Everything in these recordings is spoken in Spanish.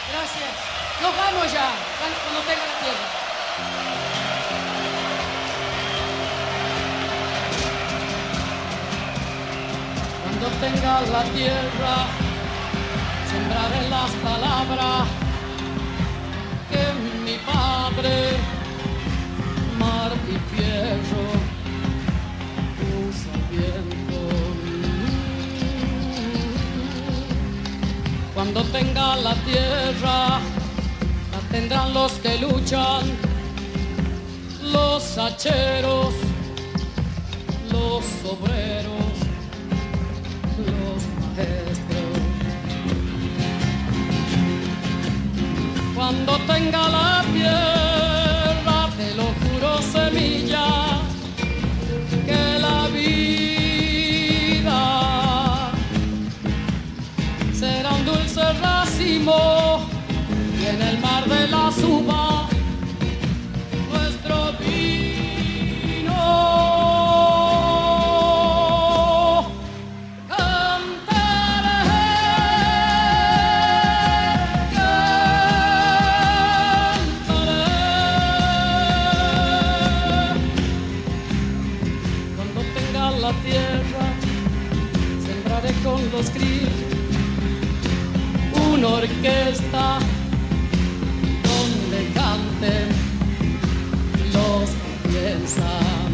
Gracias. Nos vamos ya, cuando tenga la tierra. Cuando tenga la tierra, sembraré las palabras que mi padre, mar y fierro, puso al viento. Cuando tenga la tierra, la tendrán los que luchan, los hacheros, los obreros, los maestros. Cuando tenga la tierra, te lo juro, semilla, que la vida será un dulce racimo y en el mar de la uvas nuestro vino. Con los grillos, una orquesta donde canten los que piensan.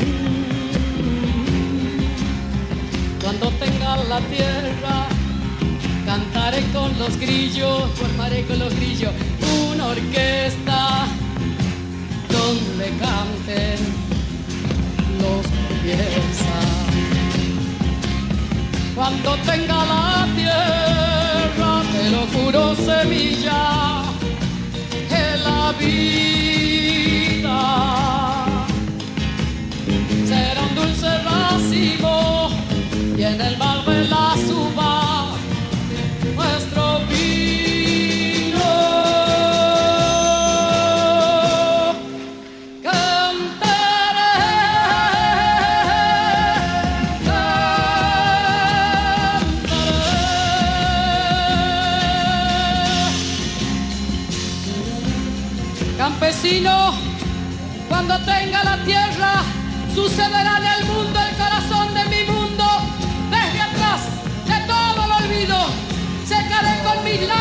Cuando tenga la tierra, cantaré con los grillos, formaré con los grillos una orquesta donde canten los que piensan. Cuando tenga la tierra, te lo juro, semilla, que la vida será un dulce racimo y en el mar de las uvas nuestro vino. Campesino, cuando tenga la tierra, sucederá en el mundo el corazón de mi mundo. Desde atrás de todo lo olvido, secaré con mis lágrimas